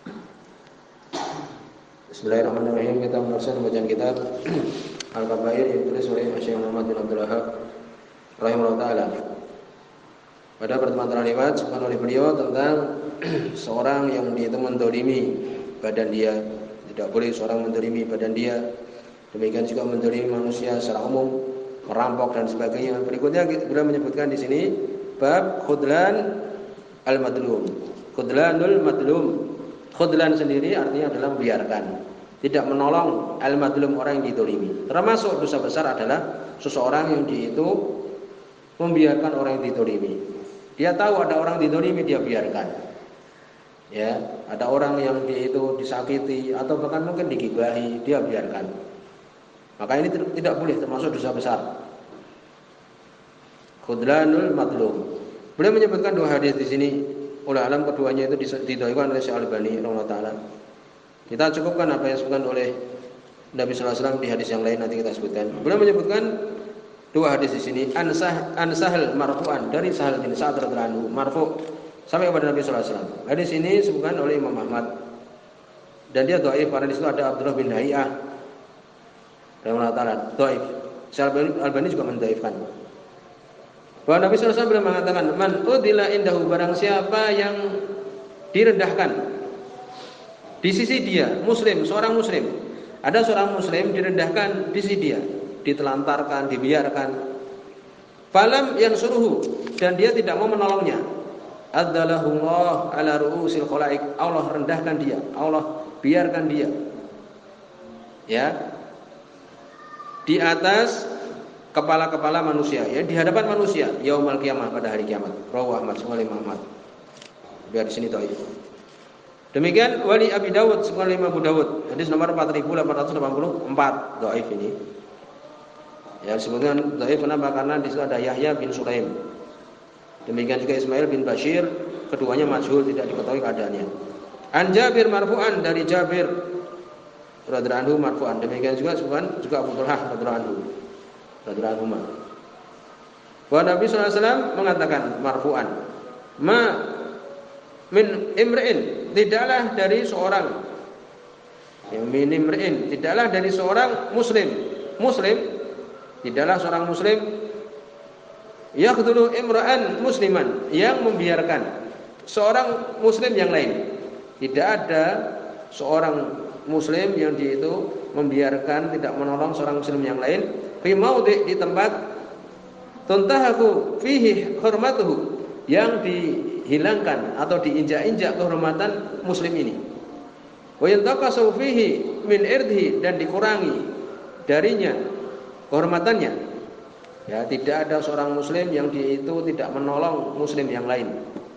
Bismillahirrahmanirrahim. Kita meneruskan bacaan kitab Al-Kabair yang ditulis oleh Syekh Muhammad bin Abdul Wahhab rahimahullah taala. Pada pertemuan terlewat disebutkan oleh beliau tentang seorang yang dia itu mendolimi badan dia. Tidak boleh seorang mendolimi badan dia. Demikian juga mendolimi manusia secara umum, merampok dan sebagainya. Berikutnya beliau menyebutkan di sini bab khudlan al-madlum. Khudlanul madlum. Khudlan sendiri artinya adalah membiarkan, tidak menolong al-madlum, orang yang didolimi. Termasuk dosa besar adalah seseorang yang dia itu membiarkan orang yang didolimi. Dia tahu ada orang didolimi, dia biarkan. Ya, ada orang yang dia itu disakiti atau bahkan mungkin digibahi, dia biarkan. Maka ini tidak boleh, termasuk dosa besar. Khudlanul madlum. Beliau menyebutkan dua hadis di sini. Oleh alam keduanya itu didhaikan oleh Syekh Al-Albani rahimahullah taala. Kita cukupkan apa yang disebutkan oleh Nabi sallallahu alaihi wasallam di hadis yang lain, nanti kita sebutkan. Beliau menyebutkan dua hadis di sini. An Sahal marfu'an, dari Sahal bin Sa'ad radhiyallahu anhu, marfu' sampai kepada Nabi sallallahu alaihi wasallam. Hadis ini disebutkan oleh Imam Ahmad. Dan dia dhaif karena di situ ada Abdullah bin Hay'ah rahimahullah taala, dhaif. Syekh Al-Albani juga mendhaifkan. Bahwa Nabi SAW beliau mengatakan, man udila indahu, barang siapa yang direndahkan di sisi dia, muslim, seorang muslim. Ada seorang muslim direndahkan di sisi dia, ditelantarkan, dibiarkan. Falam yansuruhu, dan dia tidak mau menolongnya. Adzalahullah ala ru'usil khalaik, Allah rendahkan dia, Allah biarkan dia. Ya. Di atas kepala-kepala manusia, ya, di hadapan manusia yaumul qiyamah, pada hari kiamat. Rawahu Ahmad, Sahih Muhammad. Biar di sini dhaif. Demikian wali Abi Dawud, Sahih Abu Dawud, hadis nomor 4884, dhaif ini. Ya, disebutkan dhaif kenapa? Karena di situ ada Yahya bin Sulaim. Demikian juga Ismail bin Bashir, keduanya majhul, tidak diketahui keadaannya. An Jabir marfu'an, dari Jabir radhiyallahu anhu marfu'an. Demikian juga Abu Thulhah radhiyallahu anhu. Bahwa Nabi SAW mengatakan marfu'an, ma min imri'in, tidaklah dari seorang, yang min imri'in, tidaklah dari seorang muslim, tidaklah seorang muslim yakhdulu imra'an musliman, yang membiarkan seorang muslim yang lain. Tidak ada seorang muslim yang dia itu membiarkan, tidak menolong seorang muslim yang lain fi maudhi, di tempat tuntahaku fihi hurmatuhu, yang dihilangkan atau diinjak-injak kehormatan muslim ini. Wa yantaqasu fihi min irdhi, dan dikurangi darinya kehormatannya. Ya, tidak ada seorang muslim yang dia itu tidak menolong muslim yang lain.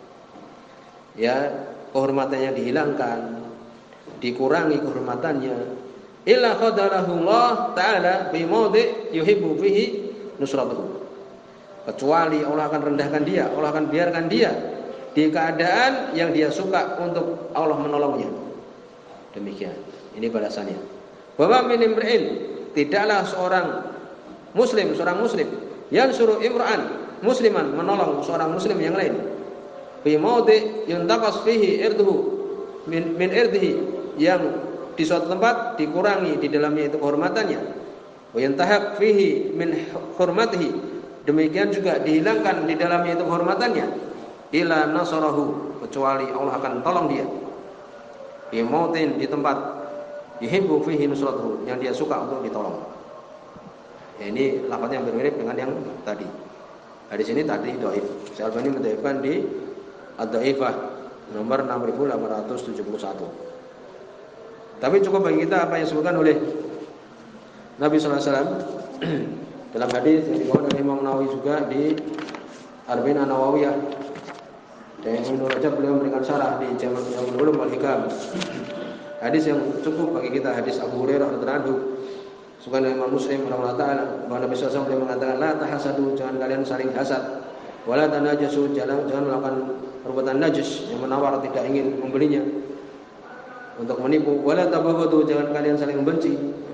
Ya, kehormatannya dihilangkan, dikurangi kehormatannya. Illa khadalahullah ta'ala fi maudhi yuhibbu fihi nusratuhu, kecuali Allah akan rendahkan dia, Allah akan biarkan dia di keadaan yang dia suka untuk Allah menolongnya. Demikian, ini balasannya. Bahwa min imri'in, tidaklah seorang muslim yang suruh imra'an musliman, menolong seorang muslim yang lain, fi maudhi yuntaqas fihi irduhu min irdihi, yang di suatu tempat dikurangi di dalamnya itu kehormatannya. Wa yantahak fihi min hurmatihi, demikian juga dihilangkan di dalamnya itu kehormatannya. Ila nasarahu, kecuali Allah akan tolong dia. Fi mautin, di tempat yuhibbu fihi nusratuhu, yang dia suka untuk ditolong. Ya, ini lafaznya hampir mirip dengan yang tadi. Hadis ini tadi dhaif. Syekh Albani mendhaifkan di Ad-Dhaifah nomor 6871. Tapi cukup bagi kita apa yang disebutkan oleh Nabi sallallahu alaihi wasallam dalam hadis yang dibawa oleh Imam Nawawi juga di Arba'in An-Nawawiyah. Dan Ibnu Rajab beliau memberikan syarah di Jami'ul Ulum wal Hikam. Hadis yang cukup bagi kita, hadis Abu Hurairah radhiyallahu anhu, sebagaimana Imam Muslim rahimahullah taala, bahwa Nabi sallallahu alaihi wasallam mengatakan, la tahasadu, jangan kalian saling hasad, wala tanajasu, jangan melakukan perbuatan najis yang menawar, tidak ingin membelinya untuk menipu. Wala tabaghadu, jangan kalian saling membenci.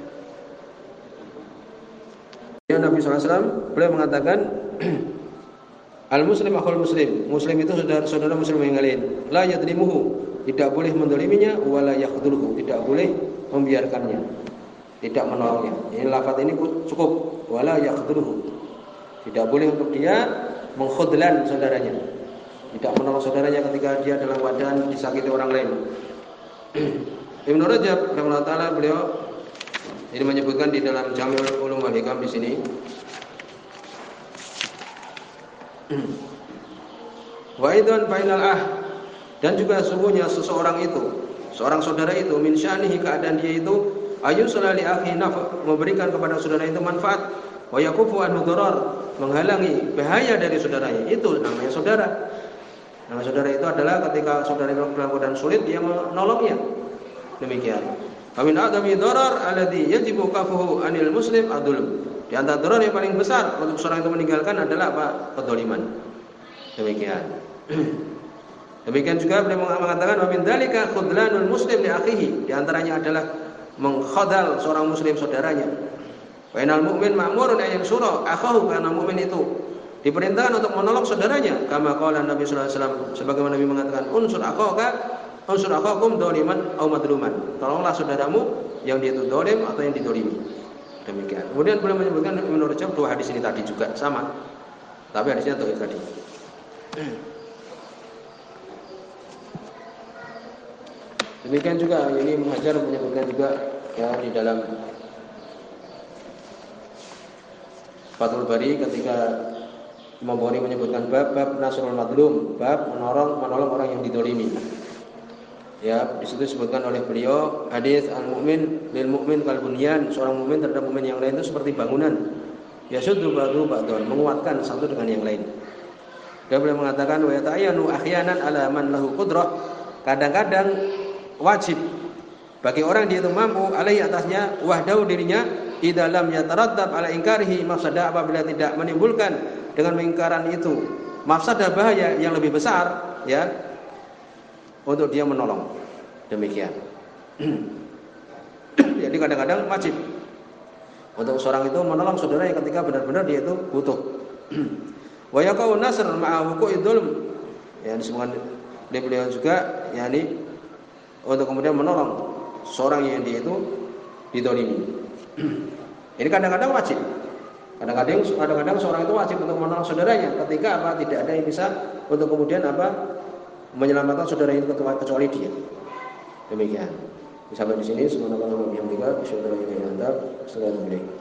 Ya, Nabi SAW beliau mengatakan al muslim akhul muslim, muslim itu saudara muslim yang lain. La yadlimuhu, tidak boleh mendoliminya, wala yakhdhuluhu, tidak boleh membiarkannya, tidak menolongnya. Ini lafaz ini cukup, wala yakhdhuluhu. Tidak boleh untuk dia mengkhudlan saudaranya, tidak menolong saudaranya ketika dia dalam keadaan disakiti orang lain. Ibnu Rajab rahimahullah taala beliau ini menyebutkan di dalam Jami'ul Ulum wal Hikam di sini. Wa idzan fainal dan juga sesungguhnya seseorang itu, seorang saudara itu min sya'nihi, keadaan dia itu ayusla li akhi memberikan kepada saudara itu manfaat, wa yakufu anhu darar, menghalangi bahaya dari saudaranya. Itu namanya saudara. Nama saudara itu adalah ketika saudara dalam keadaan sulit dia menolongnya. Demikian. Amin adami darar alladhi yajibu kafuhu anil muslim adulm. Di antara darar yang paling besar untuk seorang itu meninggalkan adalah apa? Kedzaliman. Demikian. Demikian juga beliau mengatakan wa min dzalika khudlanul muslim li akhihi, di antaranya adalah mengkhadal seorang muslim saudaranya. Wa inal mu'min ma'murun an yansura akhahu, karena mukmin itu diperintahkan untuk menolong saudaranya. Kama qala Nabi sallallahu alaihi wasallam, sebagaimana Nabi mengatakan unsur akhakum dzaliman aw madluman. Tolonglah saudaramu yang dia itu zalim atau yang dizalimi. Demikian. Kemudian beliau menyebutkan Ibnu Rajab dua hadis ini tadi juga sama. Tapi hadisnya dhaif tadi. Demikian juga ini Muhajir menyebutkan juga ya di dalam Fathul Bari ketika Imam Bukhari menyebutkan bab nasrul madlum, bab menolong orang yang didolimi. Ya, di situ disebutkan oleh beliau hadis al-mu'min lil mu'min kal bunyan, seorang mukmin terhadap mukmin yang lain itu seperti bangunan. Yasuddu ba'du ba'dun, menguatkan satu dengan yang lain. Dan beliau mengatakan wa yata'ayyanu ahyanan ala man lahu qudrah, kadang-kadang wajib bagi orang dia itu mampu alaihi atasnya wahdahu dirinya idza lam yatarattab ala ingkarihi mafsadah, apabila tidak menimbulkan dengan mengingkaran itu mafsadah bahaya yang lebih besar, ya, untuk dia menolong. Demikian. Jadi kadang-kadang wajib untuk seorang itu menolong saudaranya ketika benar-benar dia itu butuh. Wa yaqau nasr ma'a wuqu'i dzulm, ya, disebutkan oleh beliau juga, yakni untuk kemudian menolong seorang yang dia itu didolimi. Ini kadang-kadang wajib. Kadang-kadang seorang itu wajib untuk menolong saudaranya ketika apa? Tidak ada yang bisa untuk kemudian apa? Menyelamatkan saudara itu kecuali dia. Demikian. Sampai di sini, subhanallah wa bihamdihi, asyhadu an la ilaha illa anta, astaghfiruka wa atubu ilaik.